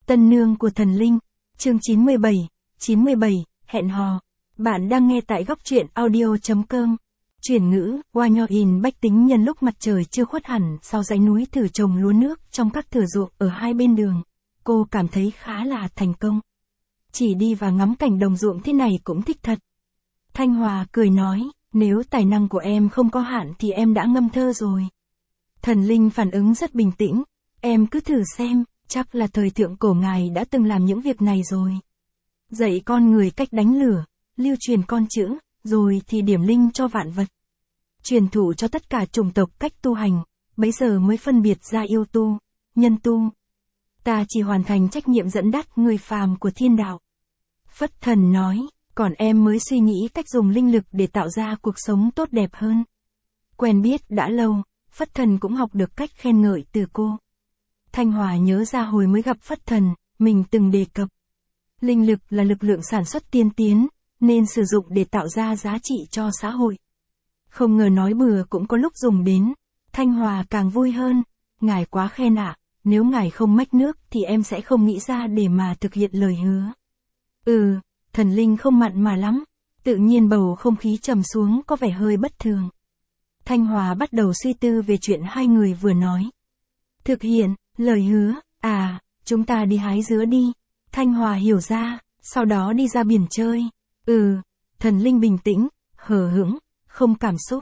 Tân nương của thần linh, chương 97, hẹn hò. Bạn đang nghe tại góc truyện audio.com. Chuyển ngữ, Hoa Nho In bách tính nhân lúc mặt trời chưa khuất hẳn sau dãy núi thử trồng lúa nước trong các thửa ruộng ở hai bên đường. Cô cảm thấy khá là thành công. Chỉ đi và ngắm cảnh đồng ruộng thế này cũng thích thật. Thanh Hòa cười nói, nếu tài năng của em không có hạn thì em đã ngâm thơ rồi. Thần linh phản ứng rất bình tĩnh, em cứ thử xem, chắc là thời thượng cổ ngài đã từng làm những việc này rồi. Dạy con người cách đánh lửa, lưu truyền con chữ, rồi thì điểm linh cho vạn vật. Truyền thụ cho tất cả chủng tộc cách tu hành, bấy giờ mới phân biệt ra yêu tu, nhân tu. Ta chỉ hoàn thành trách nhiệm dẫn dắt người phàm của thiên đạo. Phất Thần nói, còn em mới suy nghĩ cách dùng linh lực để tạo ra cuộc sống tốt đẹp hơn. Quen biết đã lâu, Phất Thần cũng học được cách khen ngợi từ cô. Thanh Hòa nhớ ra hồi mới gặp Phất Thần, mình từng đề cập. Linh lực là lực lượng sản xuất tiên tiến, nên sử dụng để tạo ra giá trị cho xã hội. Không ngờ nói bừa cũng có lúc dùng đến. Thanh Hòa càng vui hơn. Ngài quá khen ạ, nếu ngài không mách nước thì em sẽ không nghĩ ra để mà thực hiện lời hứa. Thần linh không mặn mà lắm. Tự nhiên bầu không khí trầm xuống có vẻ hơi bất thường. Thanh Hòa bắt đầu suy tư về chuyện hai người vừa nói. Thực hiện, lời hứa, chúng ta đi hái dứa đi. Thanh Hòa hiểu ra, sau đó đi ra biển chơi. Thần linh bình tĩnh, hờ hững, không cảm xúc.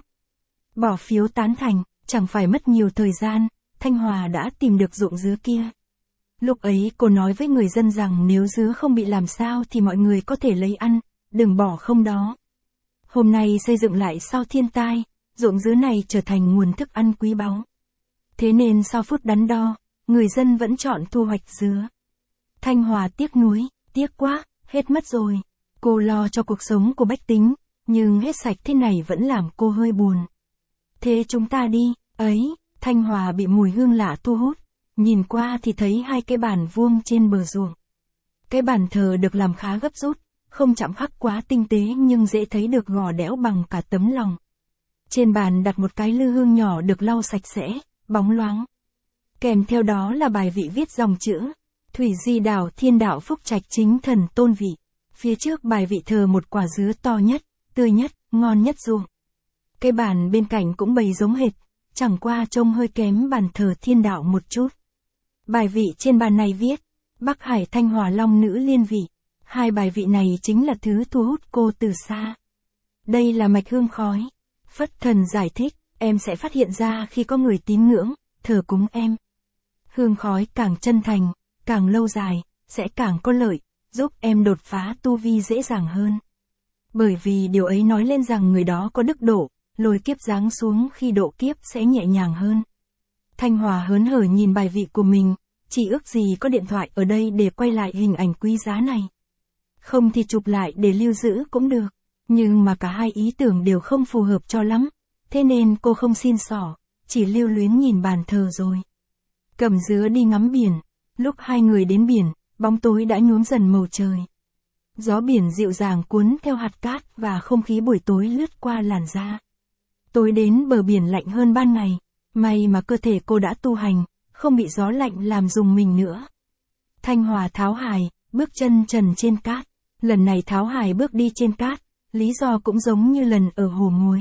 Bỏ phiếu tán thành, chẳng phải mất nhiều thời gian, Thanh Hòa đã tìm được ruộng dứa kia. Lúc ấy cô nói với người dân rằng nếu dứa không bị làm sao thì mọi người có thể lấy ăn, đừng bỏ không đó. Hôm nay xây dựng lại sau thiên tai, ruộng dứa này trở thành nguồn thức ăn quý báu. Thế nên sau phút đắn đo, người dân vẫn chọn thu hoạch dứa. Thanh Hòa tiếc nuối, tiếc quá, hết mất rồi. Cô lo cho cuộc sống của bách tính, nhưng hết sạch thế này vẫn làm cô hơi buồn. Thế chúng ta đi, Thanh Hòa bị mùi hương lạ thu hút. Nhìn qua thì thấy hai cái bàn vuông trên bờ ruộng. Cái bàn thờ được làm khá gấp rút, không chạm khắc quá tinh tế nhưng dễ thấy được gò đẽo bằng cả tấm lòng. Trên bàn đặt một cái lư hương nhỏ được lau sạch sẽ, bóng loáng. Kèm theo đó là bài vị viết dòng chữ, Thủy Di Đảo Thiên Đạo Phúc Trạch Chính Thần Tôn Vị. Phía trước bài vị thờ một quả dứa to nhất, tươi nhất, ngon nhất ruộng. Cái bàn bên cạnh cũng bày giống hệt, chẳng qua trông hơi kém bàn thờ thiên đạo một chút. Bài vị trên bàn này viết, Bắc Hải Thanh Hòa Long Nữ Liên Vị. Hai bài vị này chính là thứ thu hút cô từ xa. Đây là mạch hương khói. Phất Thần giải thích, em sẽ phát hiện ra khi có người tín ngưỡng, thờ cúng em. Hương khói càng chân thành, càng lâu dài, sẽ càng có lợi, giúp em đột phá tu vi dễ dàng hơn. Bởi vì điều ấy nói lên rằng người đó có đức độ, lôi kiếp giáng xuống khi độ kiếp sẽ nhẹ nhàng hơn. Thanh Hòa hớn hở nhìn bài vị của mình, chỉ ước gì có điện thoại ở đây để quay lại hình ảnh quý giá này. Không thì chụp lại để lưu giữ cũng được, nhưng mà cả hai ý tưởng đều không phù hợp cho lắm, thế nên cô không xin xỏ, chỉ lưu luyến nhìn bàn thờ rồi. Cầm dứa đi ngắm biển, lúc hai người đến biển, bóng tối đã nhuốm dần màu trời. Gió biển dịu dàng cuốn theo hạt cát và không khí buổi tối lướt qua làn da. Tối đến bờ biển lạnh hơn ban ngày, may mà cơ thể cô đã tu hành, không bị gió lạnh làm rùng mình nữa. Thanh Hòa tháo hài, bước chân trần trên cát. Lần này tháo hài bước đi trên cát, lý do cũng giống như lần ở hồ muối.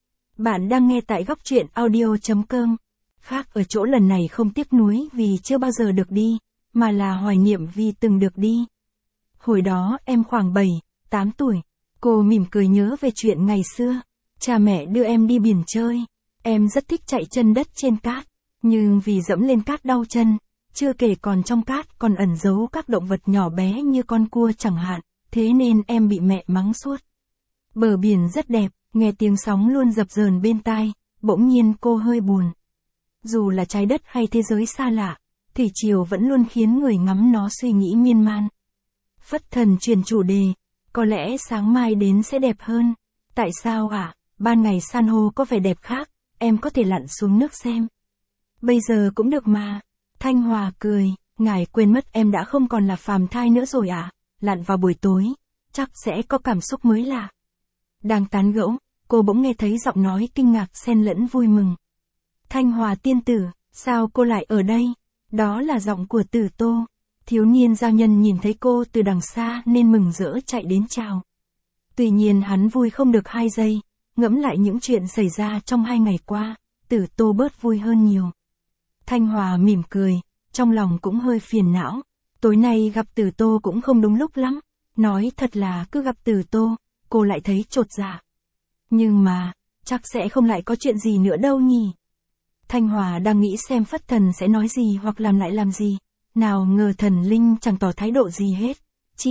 Bạn đang nghe tại góc truyện audio.com. Khác ở chỗ lần này không tiếc nuối vì chưa bao giờ được đi, mà là hoài niệm vì từng được đi. Hồi đó em khoảng 7, 8 tuổi, cô mỉm cười nhớ về chuyện ngày xưa. Cha mẹ đưa em đi biển chơi, em rất thích chạy chân đất trên cát, nhưng vì dẫm lên cát đau chân, chưa kể còn trong cát còn ẩn giấu các động vật nhỏ bé như con cua chẳng hạn, thế nên em bị mẹ mắng suốt. Bờ biển rất đẹp, nghe tiếng sóng luôn dập dờn bên tai, bỗng nhiên cô hơi buồn. Dù là trái đất hay thế giới xa lạ, thủy triều vẫn luôn khiến người ngắm nó suy nghĩ miên man. Phất Thần chuyển chủ đề, có lẽ sáng mai đến sẽ đẹp hơn. Tại sao ạ? Ban ngày san hô có vẻ đẹp khác, em có thể lặn xuống nước xem. Bây giờ cũng được mà. Thanh Hòa cười, ngài quên mất em đã không còn là phàm thai nữa rồi ạ. Lặn vào buổi tối, chắc sẽ có cảm xúc mới lạ. Đang tán gẫu, cô bỗng nghe thấy giọng nói kinh ngạc xen lẫn vui mừng. Thanh Hòa tiên tử, sao cô lại ở đây? Đó là giọng của Tử Tô. Thiếu niên giao nhân nhìn thấy cô từ đằng xa nên mừng rỡ chạy đến chào. Tuy nhiên hắn vui không được 2 giây, ngẫm lại những chuyện xảy ra trong 2 ngày qua, Tử Tô bớt vui hơn nhiều. Thanh Hòa mỉm cười, trong lòng cũng hơi phiền não. Tối nay gặp Tử Tô cũng không đúng lúc lắm. Nói thật là cứ gặp Tử Tô, cô lại thấy chột dạ. Nhưng mà, chắc sẽ không lại có chuyện gì nữa đâu nhỉ. Thanh Hòa đang nghĩ xem Phất Thần sẽ nói gì hoặc làm lại làm gì. Nào ngờ Thần Linh chẳng tỏ thái độ gì hết. Chỉ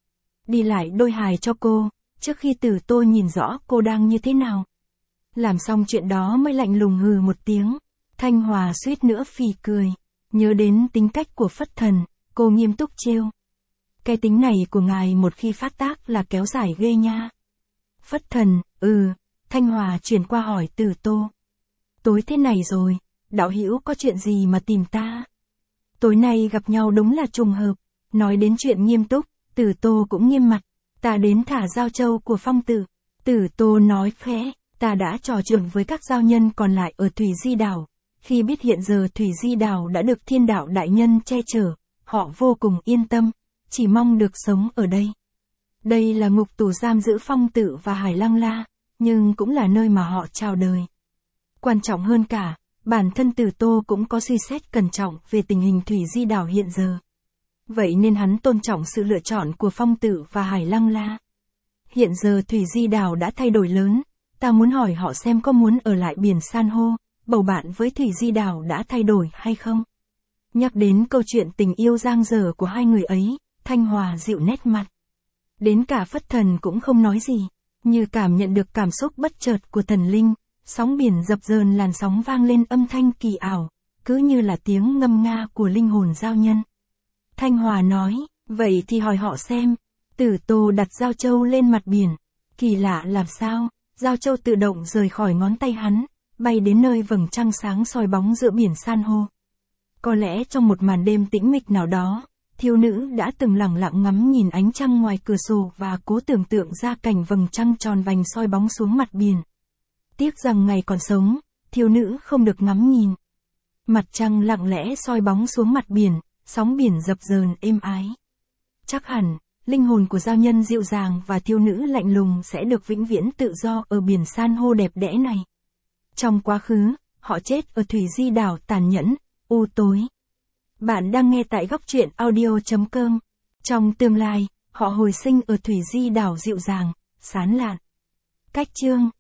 đi lại đôi hài cho cô, trước khi Tử Tô nhìn rõ cô đang như thế nào. Làm xong chuyện đó mới lạnh lùng hừ một tiếng. Thanh Hòa suýt nữa phì cười. Nhớ đến tính cách của Phất Thần, cô nghiêm túc trêu. Cái tính này của ngài một khi phát tác là kéo dài ghê nha. Phất Thần, Thanh Hòa chuyển qua hỏi Tử Tô. Tối thế này rồi, đạo hữu có chuyện gì mà tìm ta? Tối nay gặp nhau đúng là trùng hợp. Nói đến chuyện nghiêm túc, Tử Tô cũng nghiêm mặt. Ta đến thả giao châu của Phong Tử. Tử Tô nói khẽ, ta đã trò chuyện với các giao nhân còn lại ở Thủy Di Đảo. Khi biết hiện giờ Thủy Di Đảo đã được Thiên Đạo đại nhân che chở, họ vô cùng yên tâm, chỉ mong được sống ở đây. Đây là ngục tù giam giữ Phong Tử và Hải Lăng La, nhưng cũng là nơi mà họ chào đời. Quan trọng hơn cả, bản thân Tử Tô cũng có suy xét cẩn trọng về tình hình Thủy Di Đảo hiện giờ. Vậy nên hắn tôn trọng sự lựa chọn của Phong Tử và Hải Lăng La. Hiện giờ Thủy Di Đảo đã thay đổi lớn, ta muốn hỏi họ xem có muốn ở lại biển san hô, bầu bạn với Thủy Di Đảo đã thay đổi hay không? Nhắc đến câu chuyện tình yêu giang dở của hai người ấy, Thanh Hòa dịu nét mặt. Đến cả Phất Thần cũng không nói gì, như cảm nhận được cảm xúc bất chợt của thần linh, sóng biển dập dờn làn sóng vang lên âm thanh kỳ ảo, cứ như là tiếng ngâm nga của linh hồn giao nhân. Thanh Hòa nói, vậy thì hỏi họ xem. Tử Tô đặt giao châu lên mặt biển. Kỳ lạ làm sao, giao châu tự động rời khỏi ngón tay hắn, bay đến nơi vầng trăng sáng soi bóng giữa biển san hô. Có lẽ trong một màn đêm tĩnh mịch nào đó, thiếu nữ đã từng lặng lặng ngắm nhìn ánh trăng ngoài cửa sổ và cố tưởng tượng ra cảnh vầng trăng tròn vành soi bóng xuống mặt biển. Tiếc rằng ngày còn sống, thiếu nữ không được ngắm nhìn. Mặt trăng lặng lẽ soi bóng xuống mặt biển, sóng biển dập dờn êm ái. Chắc hẳn, linh hồn của giao nhân dịu dàng và thiếu nữ lạnh lùng sẽ được vĩnh viễn tự do ở biển san hô đẹp đẽ này. Trong quá khứ, họ chết ở Thủy Di Đảo tàn nhẫn, u tối. Bạn đang nghe tại góc truyện audio.com. Trong tương lai, họ hồi sinh ở Thủy Di Đảo dịu dàng, sán lạn. Cách chương